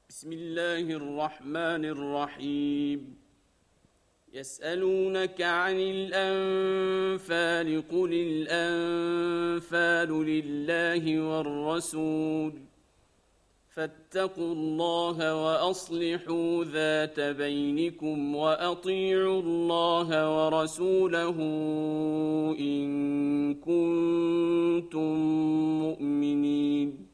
بسم الله الرحمن الرحيم. يسألونك عن الأنفال قل الأنفال لله والرسول فاتقوا الله وأصلحوا ذات بينكم وأطيعوا الله ورسوله إن كنتم مؤمنين.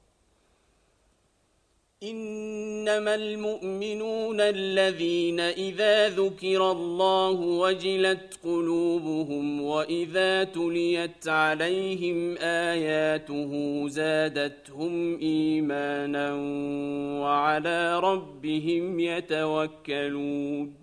إنما المؤمنون الذين إذا ذكر الله وجلت قلوبهم وإذا تليت عليهم آياته زادتهم إيمانا وعلى ربهم يتوكلون.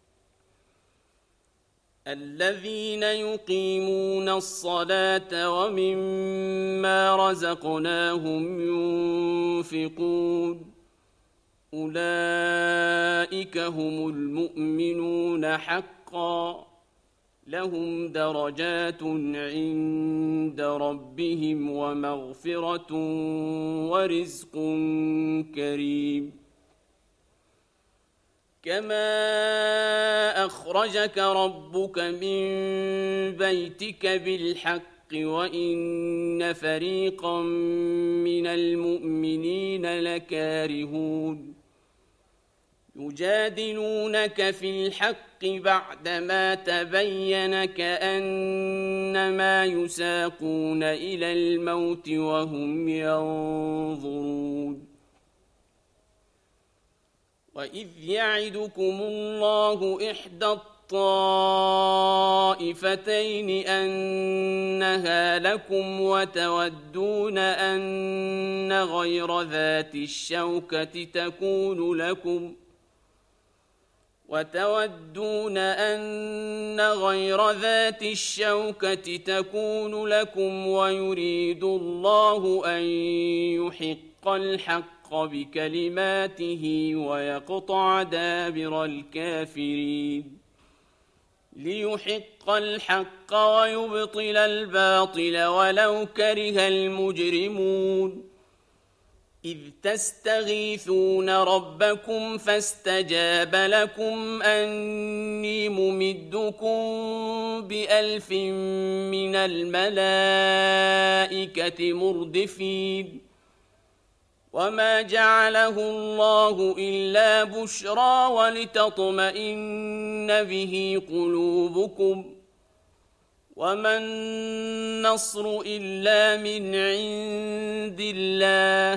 الذين يقيمون الصلاة ومما رزقناهم ينفقون أولئك هم المؤمنون حقا لهم درجات عند ربهم ومغفرة ورزق كريم. كما أخرجك ربك من بيتك بالحق وإن فريقا من المؤمنين لكارهون يجادلونك في الحق بعدما تبين كأنما يساقون إلى الموت وهم ينظرون. وإذ يعدكم الله إحدى الطائفتين أنها لكم وتودون أن غير ذات الشوكة تكون لكم ويريد الله أن يحق الحق بكلماته ويقطع دابر الكافرين ليحق الحق ويبطل الباطل ولو كره المجرمون. إذ تستغيثون ربكم فاستجاب لكم أني ممدكم ب1000 من الملائكة مردفين. وما جعله الله إلا بشرى ولتطمئن به قلوبكم وما النصر إلا من عند الله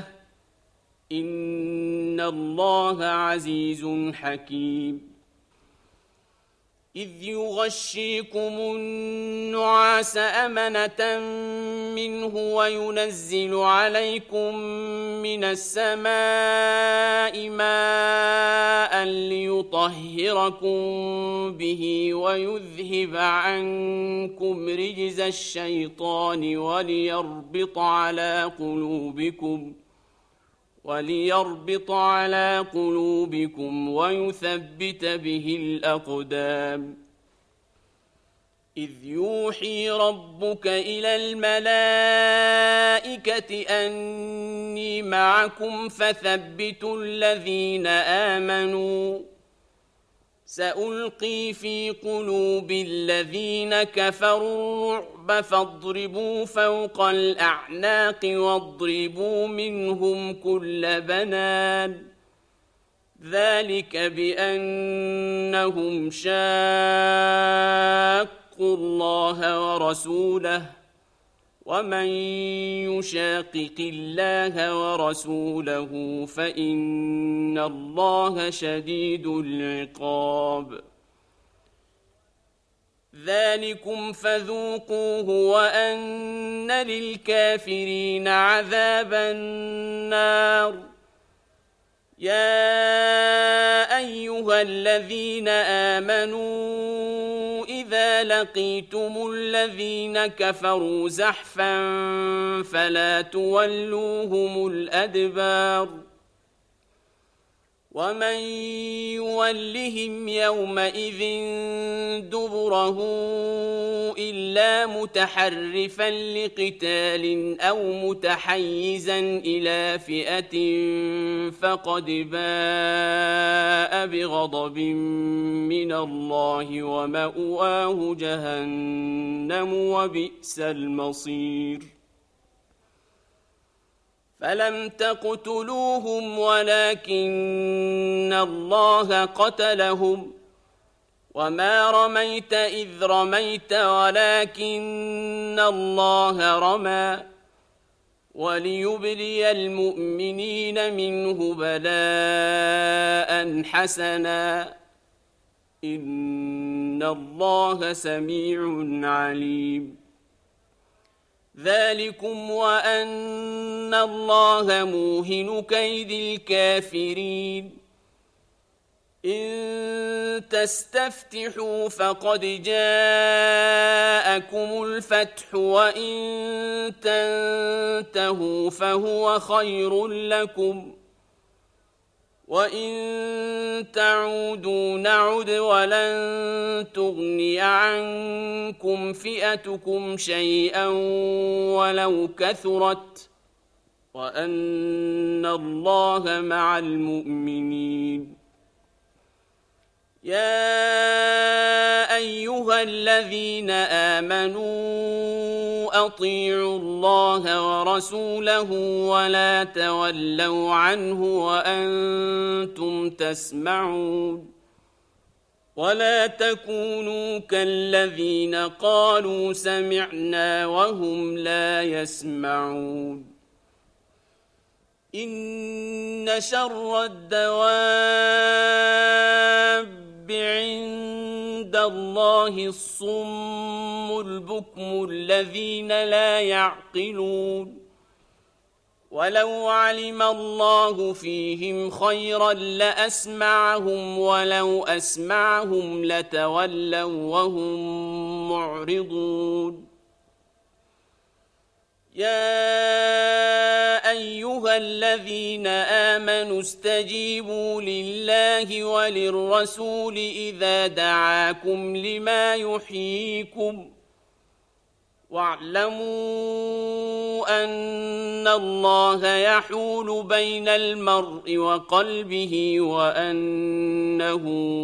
إن الله عزيز حكيم. إذ يغشيكم النعاس أمنة منه وينزل عليكم من السماء ماء ليطهركم به ويذهب عنكم رجز الشيطان وليربط على قلوبكم ويثبت به الأقدام. إذ يوحي ربك إلى الملائكة أني معكم فثبتوا الذين آمنوا سألقي في قلوب الذين كفروا الرعب فاضربوا فوق الأعناق واضربوا منهم كل بنان ذلك بأنهم شاقوا الله ورسوله ومن يشاقق الله ورسوله فإن الله شديد العقاب. ذلكم فذوقوه وأن للكافرين عذاب النار. يا أيها الذين آمنوا إذا لقيتم الذين كفروا زحفا فلا تولوهم الأدبار ومن يولهم يومئذ دبره إلا متحرفا لقتال أو متحيزا إلى فئة فقد باء بغضب من الله ومأواه جهنم وبئس المصير فلم تقتلوهم ولكن الله قتلهم وما رميت إذ رميت ولكن الله رمى وليبلي المؤمنين منه بلاء حسنا إن الله سميع عليم ذلكم وأن الله موهن كيد الكافرين إن تستفتحوا فقد جاءكم الفتح وإن تنتهوا فهو خير لكم وإن تعودوا نعد ولن تغني عنكم فئتكم شيئا ولو كثرت وأن الله مع المؤمنين يا أيها الذين آمنوا أطيعوا الله ورسوله ولا تولوا عنه وأنتم تسمعون ولا تكونوا كالذين قالوا سمعنا وهم لا يسمعون إن شر الدواب عند الله الصم البكم الذين لا يعقلون ولو علم الله فيهم خيرا لأسمعهم ولو أسمعهم لتولوا وهم معرضون يا أيها الذين آمنوا استجيبوا لله وللرسول إذا دعاكم لما يحييكم واعلموا أن الله يحول بين المرء وقلبه وأنه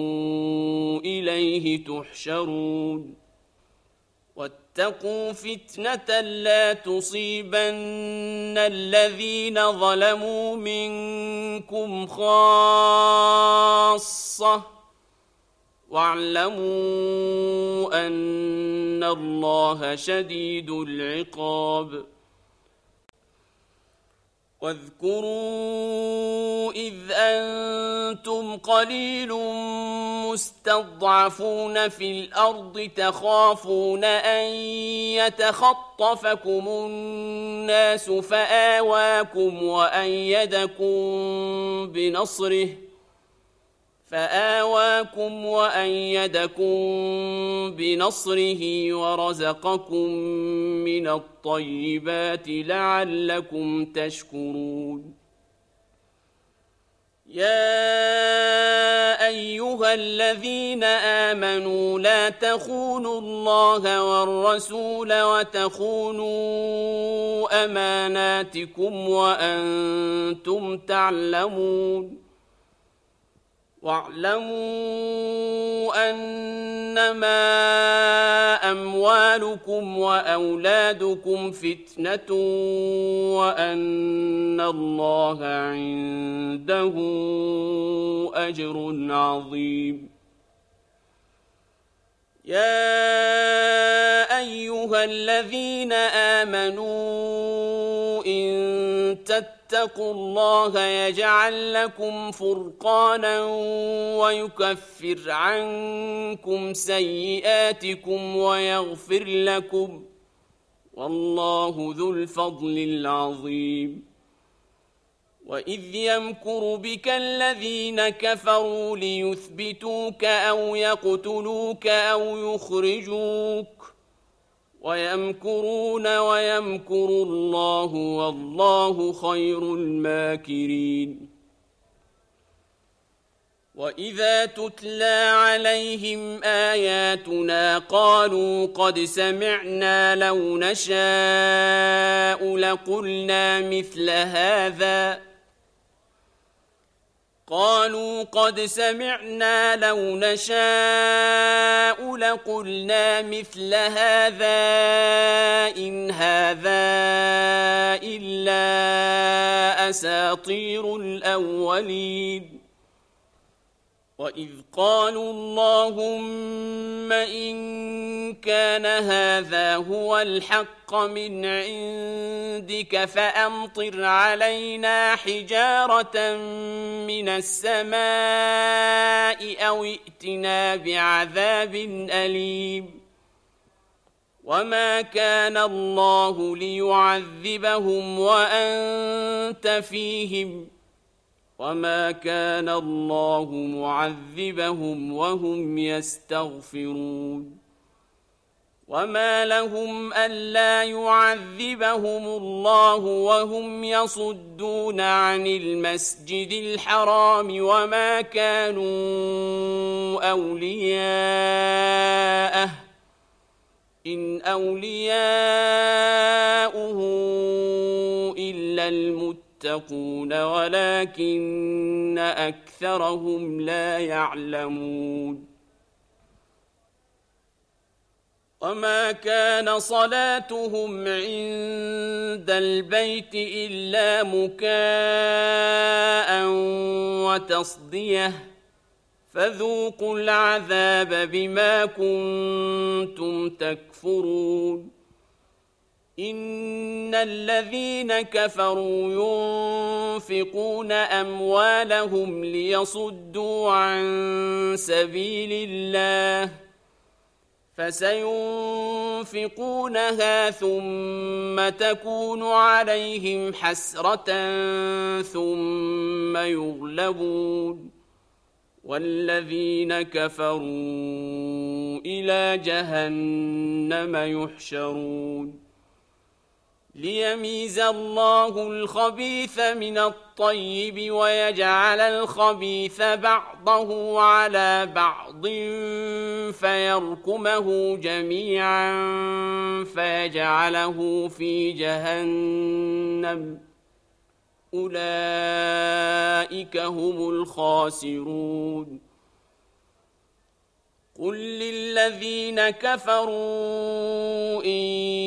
إليه تحشرون واتقوا فتنة لا تصيبن الذين ظلموا منكم خاصة واعلموا أن الله شديد العقاب واذكروا إذ أنتم قليل مستضعفون في الأرض تخافون أن يتخطفكم الناس فآواكم وأيدكم بنصره ورزقكم من الطيبات لعلكم تشكرون يا أيها الذين آمنوا لا تخونوا الله والرسول وتخونوا أماناتكم وأنتم تعلمون واعلموا أنما أموالكم وأولادكم فتنة وأن الله عنده أجر عظيم يا أيها الذين آمنوا إن تتقوا الله يجعل لكم فرقانا ويكفر عنكم سيئاتكم ويغفر لكم والله ذو الفضل العظيم وإذ يمكر بك الذين كفروا ليثبتوك أو يقتلوك أو يخرجوك ويمكرون ويمكر الله والله خير الماكرين وإذا تتلى عليهم آياتنا قالوا قد سمعنا لو نشاء لقلنا مثل هذا إن هذا إلا أساطير الأولين وإذ قالوا اللهم إن كان هذا هو الحق من عندك فأمطر علينا حجارة من السماء أو ائتنا بعذاب أليم وما كان الله ليعذبهم وأنت فيهم وما كان الله معذبهم وهم يستغفرون وما لهم ألا يعذبهم الله وهم يصدون عن المسجد الحرام وما كانوا أولياءه إن أولياؤه إلا المتقون ولكن أكثرهم لا يعلمون وما كان صلاتهم عند البيت إلا مكاء وتصدية فذوقوا العذاب بما كنتم تكفرون إن الذين كفروا ينفقون أموالهم ليصدوا عن سبيل الله فسينفقونها ثم تكون عليهم حسرة ثم يغلبون والذين كفروا إلى جهنم يحشرون ليميز الله الخبيث من الطيب ويجعل الخبيث بعضه على بعض فيركمه جميعا فيجعله في جهنم أولئك هم الخاسرون قل للذين كفروا إن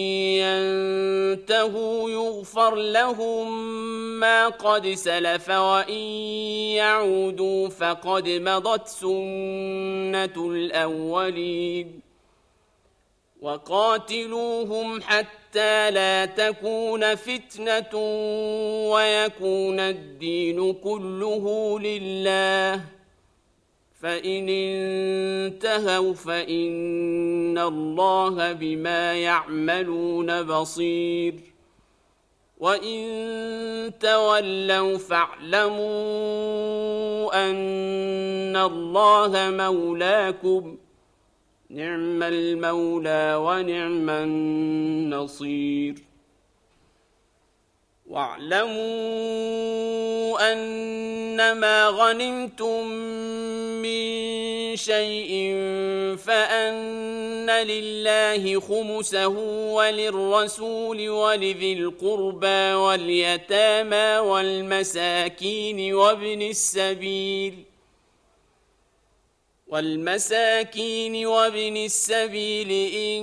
ينتهوا يغفر لهم ما قد سلف وإن يعودوا فقد مضت سنة الأولين وقاتلوهم حتى لا تكون فتنة ويكون الدين كله لله فإن انتهوا فإن الله بما يعملون بصير وإن تولوا فاعلموا أن الله مولاكم نعم المولى ونعم النصير واعلموا أنما غنمتم من شيء فأن لله خمسه وللرسول ولذي القربى واليتامى والمساكين وابن السبيل إن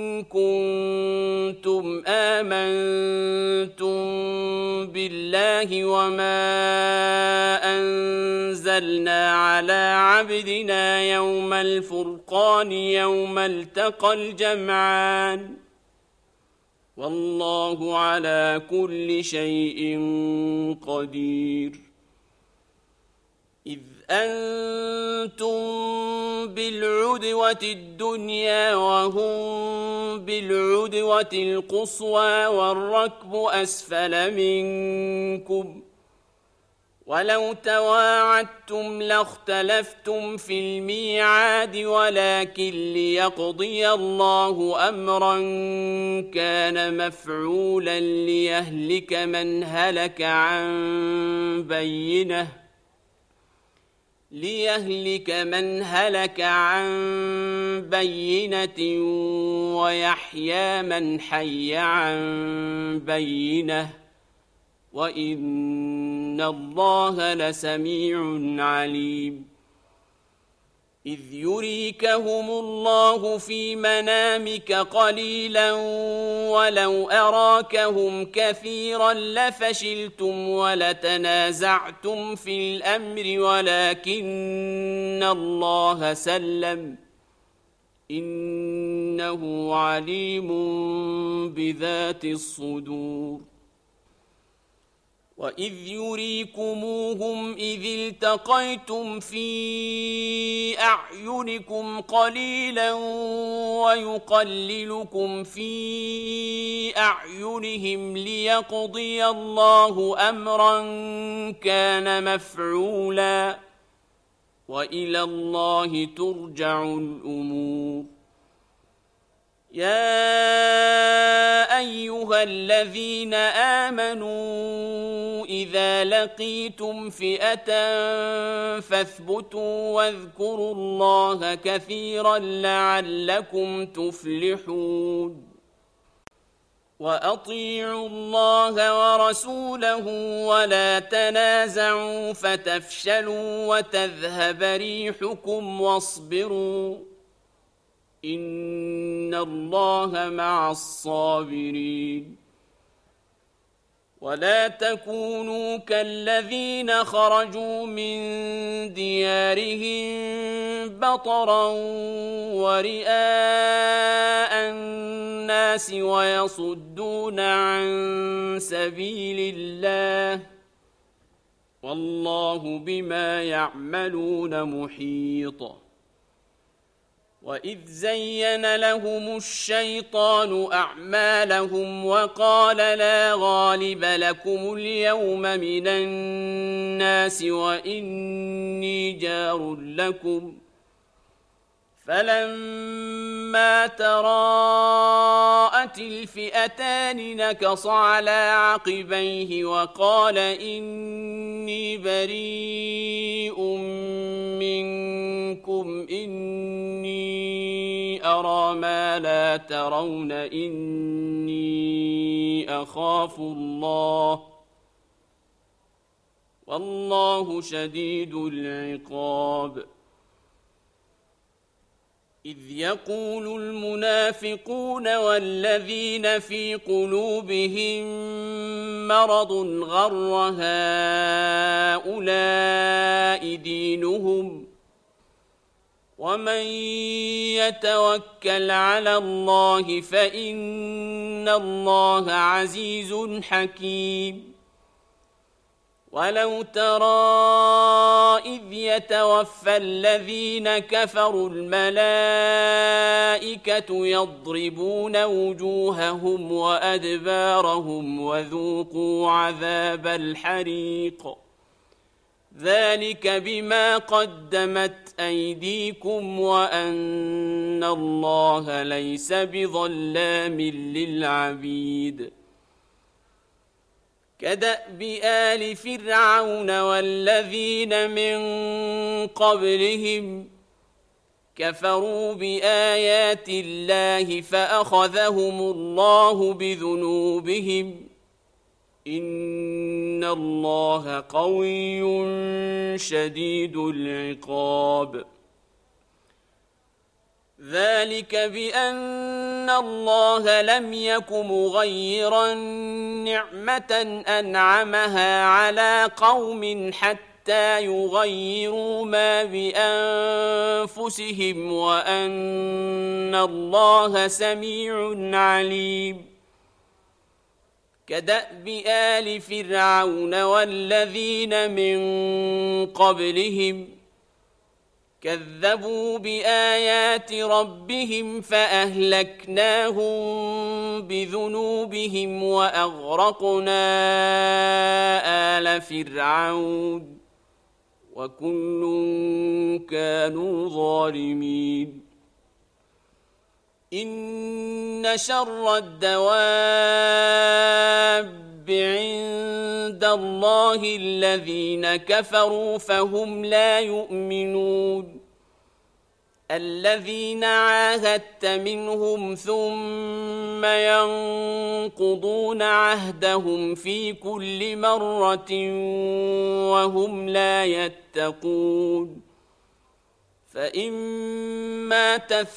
كنتم آمنتم بالله وما أنزلنا على عبدنا يوم الفرقان يوم التقى الجمعان والله على كل شيء قدير إذ أنتم بالعدوة الدنيا وهم بالعدوة القصوى والركب أسفل منكم ولو تواعدتم لاختلفتم في الميعاد ولكن ليقضي الله أمرا كان مفعولا ليهلك من هلك عن بينه ليهلك من هلك عن بينة ويحيى من حي عن بينة وإن الله لسميع عليم إذ يريكهم الله في منامك قليلا ولو أراكهم كثيرا لفشلتم ولتنازعتم في الأمر ولكن الله سلم إنه عليم بذات الصدور وإذ يريكموهم إذ التقيتم في أعينكم قليلا ويقللكم في أعينهم ليقضي الله أمرا كان مفعولا وإلى الله ترجع الأمور يا أيها الذين آمنوا إذا لقيتم فئة فاثبتوا واذكروا الله كثيرا لعلكم تفلحون وأطيعوا الله ورسوله ولا تنازعوا فتفشلوا وتذهب ريحكم واصبروا إن الله مع الصابرين ولا تكونوا كالذين خرجوا من ديارهم بطرا ورئاء الناس ويصدون عن سبيل الله والله بما يعملون محيط وإذ زين لهم الشيطان أعمالهم وقال لا غالب لكم اليوم من الناس وإني جار لكم فلما تراءت الفئتان نكص على عقبيه وقال إني بريء منكم إني أرى ما لا ترون إني أخاف الله والله شديد العقاب إذ يقول المنافقون والذين في قلوبهم مرض غر هؤلاء دينهم ومن يتوكل على الله فإن الله عزيز حكيم ولو ترى إذ يتوفى الذين كفروا الملائكة يضربون وجوههم وأدبارهم وذوقوا عذاب الحريق ذلك بما قدمت أيديكم وأن الله ليس بظلام للعبيد كدأب آل فرعون والذين من قبلهم كفروا بآيات الله فأخذهم الله بذنوبهم إن الله قوي شديد العقاب ذلك بأن الله لم يك مغيرا نعمة أنعمها على قوم حتى يغيروا ما بأنفسهم وأن الله سميع عليم كدأب آل فرعون والذين من قبلهم كذبوا بآيات ربهم فأهلكناهم بذنوبهم وأغرقنا آل فرعون وكل كانوا ظالمين إن شر الدواب عند الله الذين كفروا فهم لا يؤمنون الذين عاهدت منهم ثم ينقضون عهدهم في كل مرة وهم لا يتقون فإما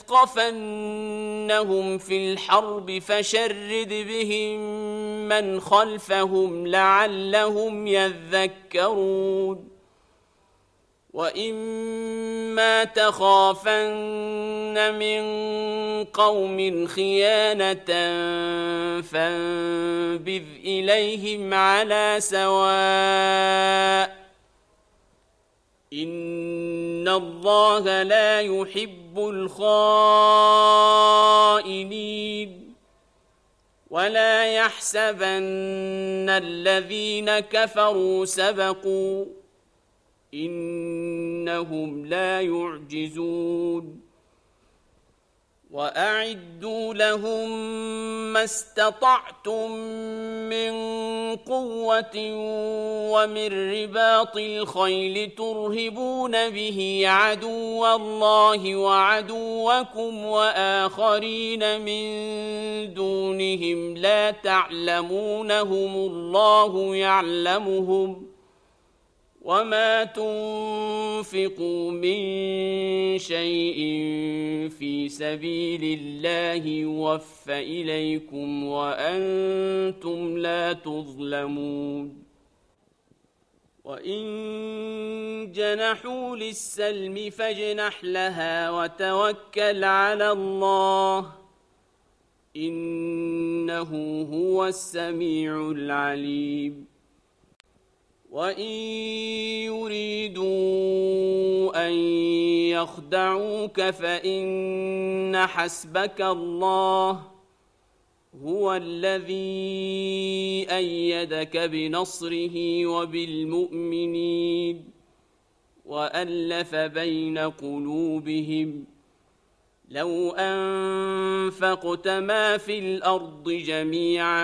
تثقفنهم في الحرب فشرد بهم من خلفهم لعلهم يذكرون وإما تخافن من قوم خيانة فانبذ إليهم على سواء إن الله لا يحب الخائنين ولا يحسبن الذين كفروا سبقوا إنهم لا يعجزون وأعدوا لهم ما استطعتم من قوة ومن رباط الخيل ترهبون به عدو الله وعدوكم وآخرين من دونهم لا تعلمونهم الله يعلمهم وما تنفقوا من شيء في سبيل الله يوفى إليكم وأنتم لا تظلمون وإن جنحوا للسلم فاجنح لها وتوكل على الله إنه هو السميع العليم وإن يريدوا أن يخدعوك فإن حسبك الله هو الذي أيدك بنصره وبالمؤمنين وألف بين قلوبهم لو أنفقت ما في الأرض جميعا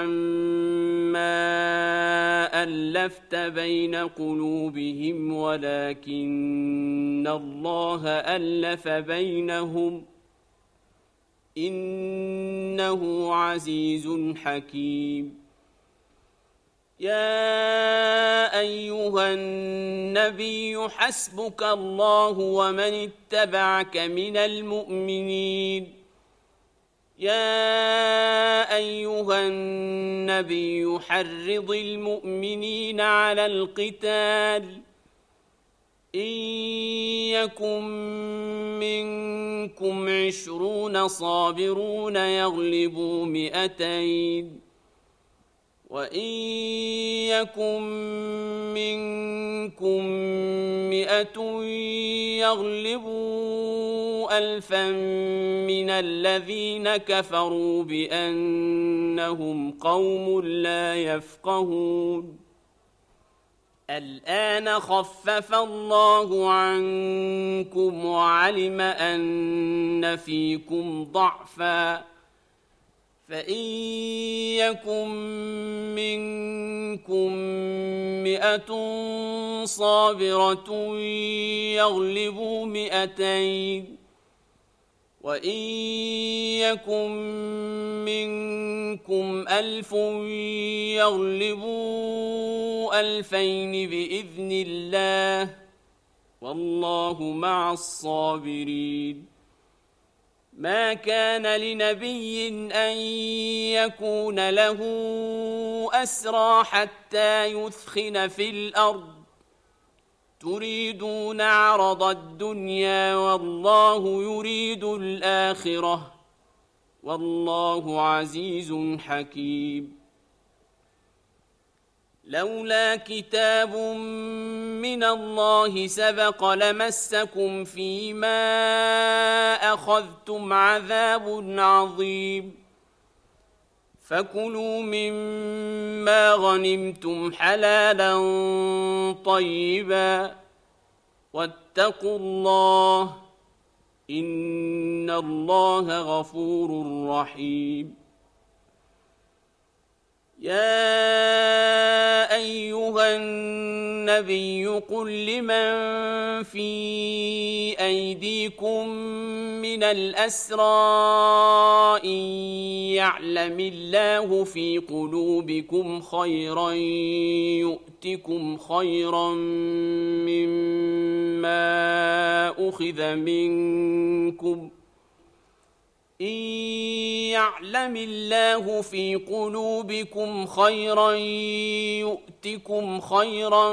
ما ألفت بين قلوبهم ولكن الله ألف بينهم إنه عزيز حكيم يا أيها النبي حسبك الله ومن اتبعك من المؤمنين يا أيها النبي حرض المؤمنين على القتال إن يكن منكم 20 صابرون يغلبوا 200 وإن يكن منكم 100 يغلبوا 1000 من الذين كفروا بأنهم قوم لا يفقهون الآن خفف الله عنكم وعلم أن فيكم ضعفا فإن يكن منكم 100 صابرة يغلبوا 200 وإن يكن منكم 1000 يغلبوا 2000 بإذن الله والله مع الصابرين ما كان لنبي أن يكون له أسرى حتى يثخن في الأرض تريدون عرض الدنيا والله يريد الآخرة والله عزيز حكيم لولا كتاب من الله سبق لمسكم فيما أخذتم عذاب عظيم فكلوا مما غنمتم حلالا طيبا واتقوا الله إن الله غفور رحيم يا أيها النبي قل لمن في أيديكم من الأسرى إن يعلم الله في قلوبكم خيرا يؤتكم خيرا مما أخذ منكم إن يعلم الله في قلوبكم خيرا يؤتكم خيرا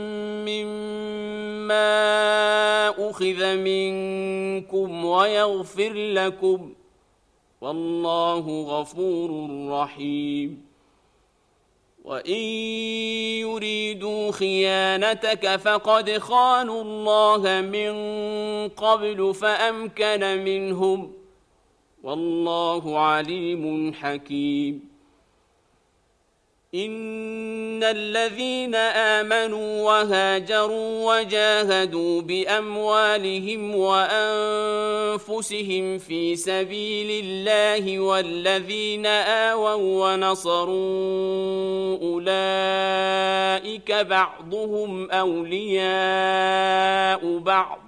مما أخذ منكم ويغفر لكم والله غفور رحيم وإن يريدوا خيانتك فقد خانوا الله من قبل فأمكن منهم والله عليم حكيم إن الذين آمنوا وهاجروا وجاهدوا بأموالهم وأنفسهم في سبيل الله والذين آووا ونصروا أولئك بعضهم أولياء بعض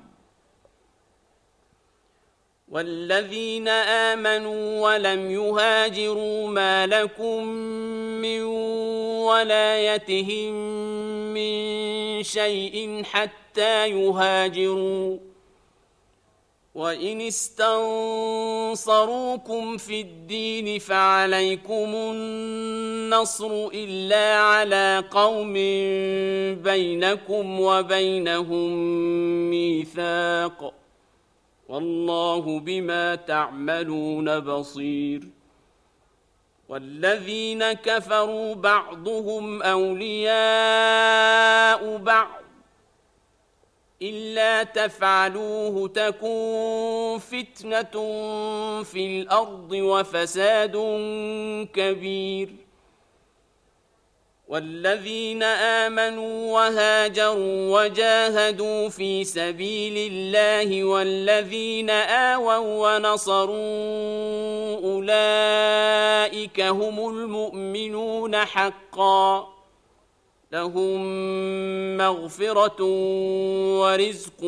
والذين آمنوا ولم يهاجروا ما لكم من ولايتهم من شيء حتى يهاجروا وإن استنصروكم في الدين فعليكم النصر إلا على قوم بينكم وبينهم ميثاق والله بما تعملون بصير والذين كفروا بعضهم أولياء بعض إلا تفعلوه تكن فتنة في الأرض وفساد كبير والذين آمنوا وهاجروا وجاهدوا في سبيل الله والذين آووا ونصروا أولئك هم المؤمنون حقا لهم مغفرة ورزق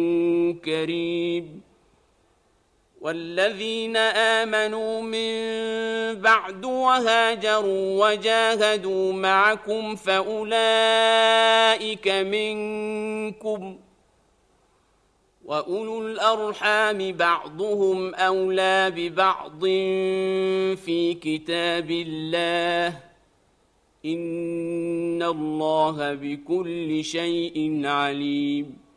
كريم والذين آمنوا من بعد وهاجروا وجاهدوا معكم فأولئك منكم وأولو الأرحام بعضهم أولى ببعض في كتاب الله إن الله بكل شيء عليم